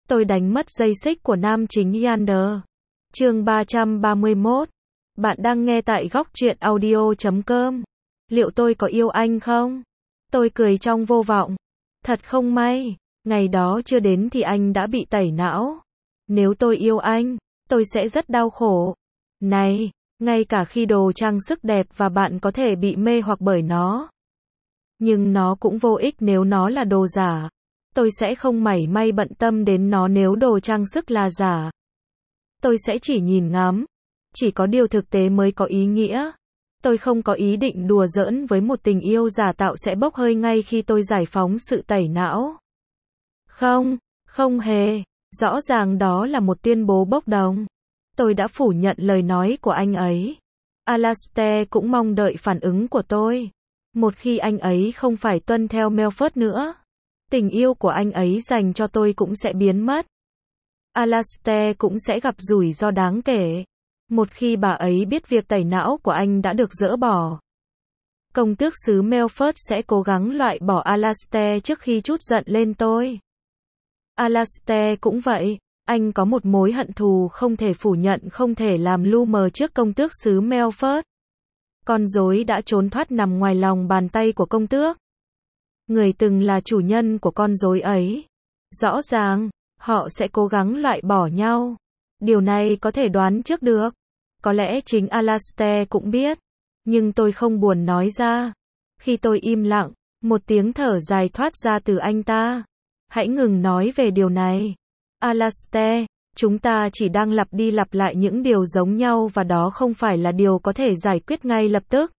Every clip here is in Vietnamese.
Tôi đánh mất dây xích của nam chính Yander. Chương 331. Bạn đang nghe tại góc truyện audio.com. Liệu tôi có yêu anh không? Tôi cười trong vô vọng. Thật không may, ngày đó chưa đến thì anh đã bị tẩy não. Nếu tôi yêu anh, tôi sẽ rất đau khổ. Này, ngay cả khi đồ trang sức đẹp và bạn có thể bị mê hoặc bởi nó. Nhưng nó cũng vô ích nếu nó là đồ giả. Tôi sẽ không mảy may bận tâm đến nó nếu đồ trang sức là giả. Tôi sẽ chỉ nhìn ngắm. Chỉ có điều thực tế mới có ý nghĩa. Tôi không có ý định đùa giỡn với một tình yêu giả tạo sẽ bốc hơi ngay khi tôi giải phóng sự tẩy não. Không, không hề. Rõ ràng đó là một tuyên bố bốc đồng. Tôi đã phủ nhận lời nói của anh ấy. Alastair cũng mong đợi phản ứng của tôi. Một khi anh ấy không phải tuân theo Melford nữa, tình yêu của anh ấy dành cho tôi cũng sẽ biến mất. Alastair cũng sẽ gặp rủi ro đáng kể. Một khi bà ấy biết việc tẩy não của anh đã được dỡ bỏ. Công tước xứ Melford sẽ cố gắng loại bỏ Alastair trước khi trút giận lên tôi. Alastair cũng vậy. Anh có một mối hận thù không thể phủ nhận, không thể làm lu mờ trước công tước xứ Melford. Con rối đã trốn thoát nằm ngoài lòng bàn tay của công tước. Người từng là chủ nhân của con rối ấy. Rõ ràng, họ sẽ cố gắng loại bỏ nhau. Điều này có thể đoán trước được. Có lẽ chính Alastair cũng biết. Nhưng tôi không buồn nói ra. Khi tôi im lặng, một tiếng thở dài thoát ra từ anh ta. Hãy ngừng nói về điều này. Alastair, chúng ta chỉ đang lặp đi lặp lại những điều giống nhau và đó không phải là điều có thể giải quyết ngay lập tức.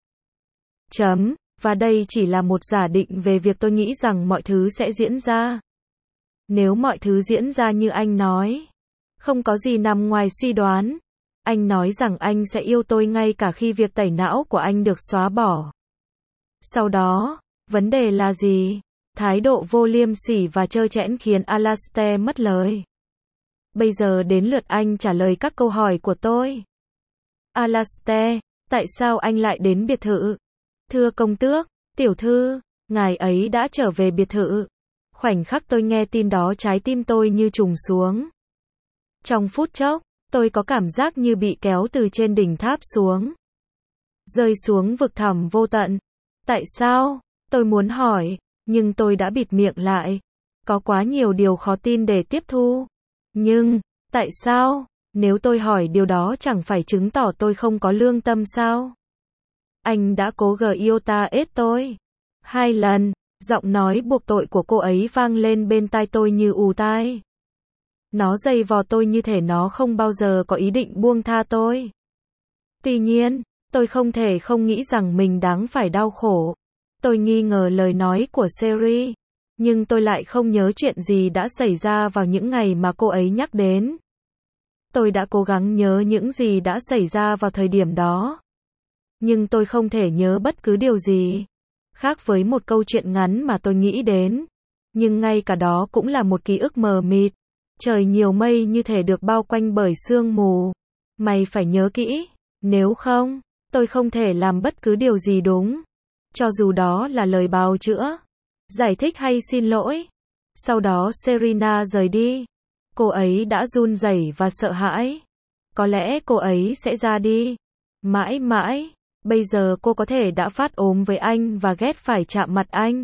Và đây chỉ là một giả định về việc tôi nghĩ rằng mọi thứ sẽ diễn ra. Nếu mọi thứ diễn ra như anh nói, không có gì nằm ngoài suy đoán. Anh nói rằng anh sẽ yêu tôi ngay cả khi việc tẩy não của anh được xóa bỏ. Sau đó, vấn đề là gì? Thái độ vô liêm sỉ và trơ trẽn khiến Alastair mất lời. Bây giờ đến lượt anh trả lời các câu hỏi của tôi. Alastair, tại sao anh lại đến biệt thự? Thưa công tước, tiểu thư, ngài ấy đã trở về biệt thự. Khoảnh khắc tôi nghe tin đó trái tim tôi như trùng xuống. Trong phút chốc, tôi có cảm giác như bị kéo từ trên đỉnh tháp xuống. Rơi xuống vực thẳm vô tận. Tại sao? Tôi muốn hỏi, nhưng tôi đã bịt miệng lại. Có quá nhiều điều khó tin để tiếp thu. Nhưng, tại sao? Nếu tôi hỏi điều đó chẳng phải chứng tỏ tôi không có lương tâm sao? Anh đã cố Giota ết tôi 2 lần, giọng nói buộc tội của cô ấy vang lên bên tai tôi như ù tai. Nó giày vò tôi như thể nó không bao giờ có ý định buông tha tôi. Tuy nhiên, tôi không thể không nghĩ rằng mình đáng phải đau khổ. Tôi nghi ngờ lời nói của Sherry, nhưng tôi lại không nhớ chuyện gì đã xảy ra vào những ngày mà cô ấy nhắc đến. Tôi đã cố gắng nhớ những gì đã xảy ra vào thời điểm đó. Nhưng tôi không thể nhớ bất cứ điều gì. Khác với một câu chuyện ngắn mà tôi nghĩ đến. Nhưng ngay cả đó cũng là một ký ức mờ mịt. Trời nhiều mây như thể được bao quanh bởi sương mù. Mày phải nhớ kỹ. Nếu không, tôi không thể làm bất cứ điều gì đúng. Cho dù đó là lời bào chữa, giải thích hay xin lỗi. Sau đó Serena rời đi. Cô ấy đã run rẩy và sợ hãi. Có lẽ cô ấy sẽ ra đi. Mãi mãi. Bây giờ cô có thể đã phát ốm với anh và ghét phải chạm mặt anh.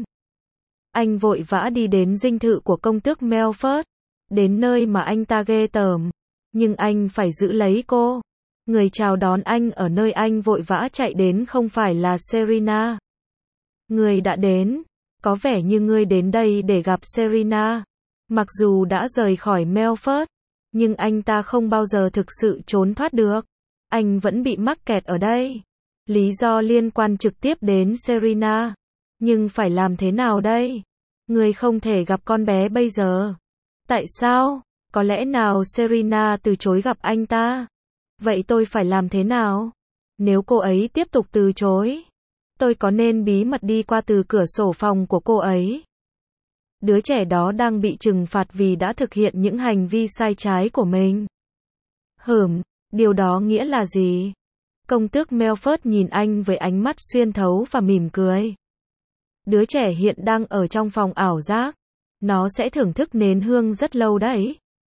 Anh vội vã đi đến dinh thự của công tước Melford. Đến nơi mà anh ta ghê tởm. Nhưng anh phải giữ lấy cô. Người chào đón anh ở nơi anh vội vã chạy đến không phải là Serena. Người đã đến. Có vẻ như ngươi đến đây để gặp Serena. Mặc dù đã rời khỏi Melford, nhưng anh ta không bao giờ thực sự trốn thoát được. Anh vẫn bị mắc kẹt ở đây. Lý do liên quan trực tiếp đến Serena. Nhưng phải làm thế nào đây? Ngươi không thể gặp con bé bây giờ. Tại sao? Có lẽ nào Serena từ chối gặp anh ta? Vậy tôi phải làm thế nào? Nếu cô ấy tiếp tục từ chối, tôi có nên bí mật đi qua từ cửa sổ phòng của cô ấy? Đứa trẻ đó đang bị trừng phạt vì đã thực hiện những hành vi sai trái của mình. Điều đó nghĩa là gì? Công tước Melford nhìn anh với ánh mắt xuyên thấu và mỉm cười. Đứa trẻ hiện đang ở trong phòng ảo giác. Nó sẽ thưởng thức nến hương rất lâu đấy.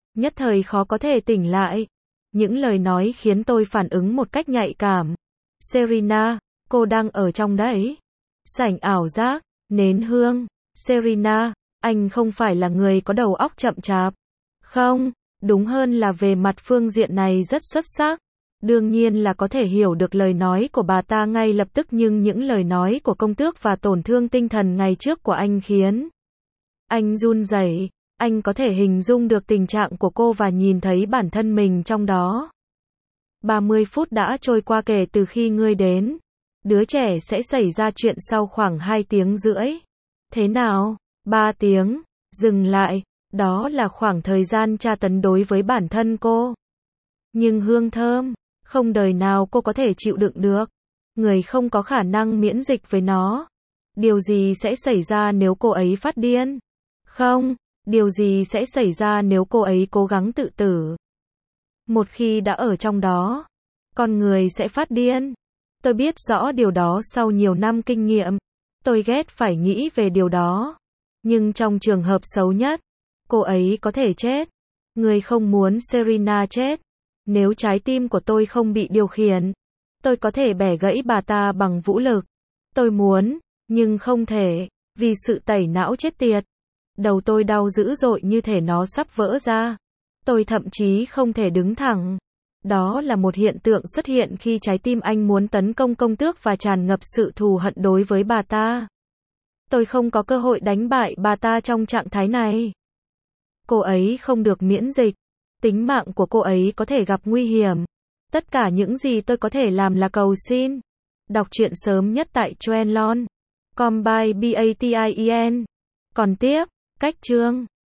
Nhất thời khó có thể tỉnh lại. Những lời nói khiến tôi phản ứng một cách nhạy cảm. Serena, cô đang ở trong đấy. Sảnh ảo giác, nến hương. Serena, anh không phải là người có đầu óc chậm chạp. Không, đúng hơn là về mặt phương diện này rất xuất sắc. Đương nhiên là có thể hiểu được lời nói của bà ta ngay lập tức, nhưng những lời nói của công tước và tổn thương tinh thần ngày trước của anh khiến anh run rẩy. Anh có thể hình dung được tình trạng của cô và nhìn thấy bản thân mình trong đó. 30 phút đã trôi qua kể từ khi ngươi đến. Đứa trẻ sẽ xảy ra chuyện sau khoảng 2 tiếng rưỡi. Thế nào? 3 tiếng. Dừng lại. Đó là khoảng thời gian tra tấn đối với bản thân cô. Nhưng hương thơm, không đời nào cô có thể chịu đựng được. Người không có khả năng miễn dịch với nó. Điều gì sẽ xảy ra nếu cô ấy phát điên? Không, điều gì sẽ xảy ra nếu cô ấy cố gắng tự tử? Một khi đã ở trong đó, con người sẽ phát điên. Tôi biết rõ điều đó sau nhiều năm kinh nghiệm. Tôi ghét phải nghĩ về điều đó. Nhưng trong trường hợp xấu nhất, cô ấy có thể chết. Người không muốn Serena chết. Nếu trái tim của tôi không bị điều khiển, tôi có thể bẻ gãy bà ta bằng vũ lực. Tôi muốn, nhưng không thể, vì sự tẩy não chết tiệt. Đầu tôi đau dữ dội như thể nó sắp vỡ ra. Tôi thậm chí không thể đứng thẳng. Đó là một hiện tượng xuất hiện khi trái tim anh muốn tấn công công tước và tràn ngập sự thù hận đối với bà ta. Tôi không có cơ hội đánh bại bà ta trong trạng thái này. Cô ấy không được miễn dịch. Tính mạng của cô ấy có thể gặp nguy hiểm. Tất cả những gì tôi có thể làm là cầu xin. Đọc truyện sớm nhất tại Truenlon. Com by BATIEN. Còn tiếp, cách chương